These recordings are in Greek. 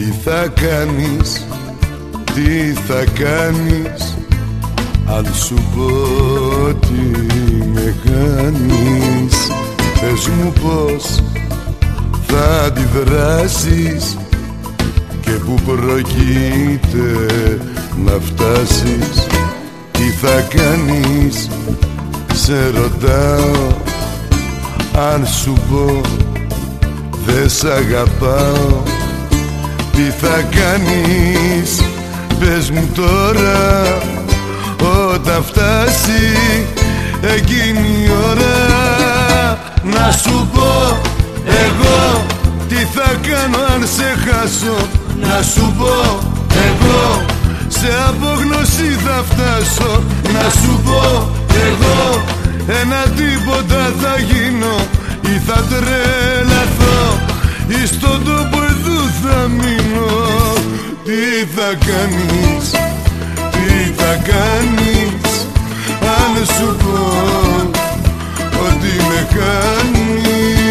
θα κάνεις, τι θα κάνεις αν σου πω ότι με κάνεις? Πες μου πως θα αντιδράσεις και που προκείται να φτάσεις. Τι θα κάνεις, σε ρωτάω, αν σου πω δε σ' αγαπάω? Τι θα κάνεις, πες μου τώρα, όταν φτάσει εκείνη η ώρα? Να σου πω εγώ τι θα κάνω αν σε χάσω. Να σου πω εγώ σε απόγνωση θα φτάσω. Να σου πω εγώ ένα τίποτα θα γίνω ή θα τρελαθώ ή στον τόπο εδώ θα μείνω. Τι θα κάνεις, τι θα κάνεις αν σου πω ότι με κάνεις?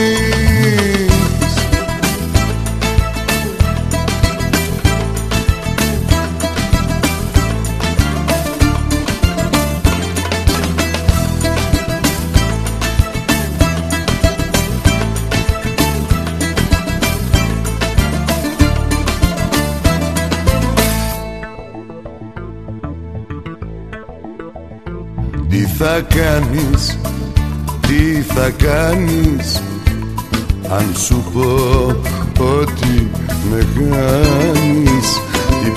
Τι θα κάνεις, τι θα κάνεις αν σου πω ότι με κάνεις? Τι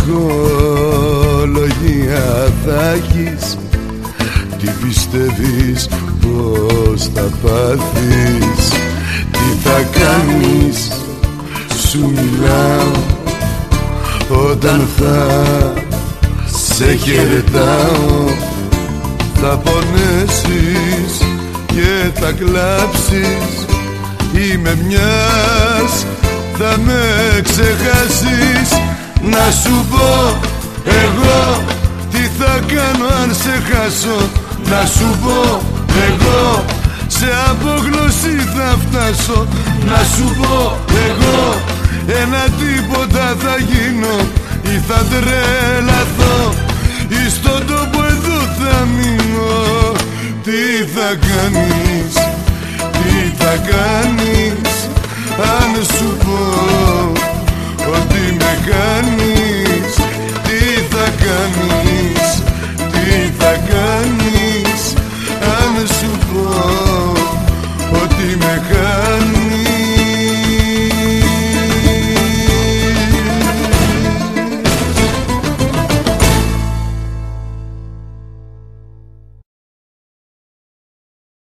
ψυχολογία θα έχεις? Τι πιστεύεις πως θα πάθεις? Τι θα κάνεις, σου μιλάω, όταν θα σε χαιρετάω? Θα πονέσεις και θα κλάψεις ή με μιας θα με ξεχάσεις. Να σου πω εγώ τι θα κάνω αν σε χάσω. Να σου πω εγώ σε απόγνωση θα φτάσω. Να σου πω εγώ ένα τίποτα θα γίνω ή θα τρελαθώ ή στον τόπο εδώ θα μείνω. Τι θα κάνεις, τι θα κάνεις αν σου πω ότι με κάνεις?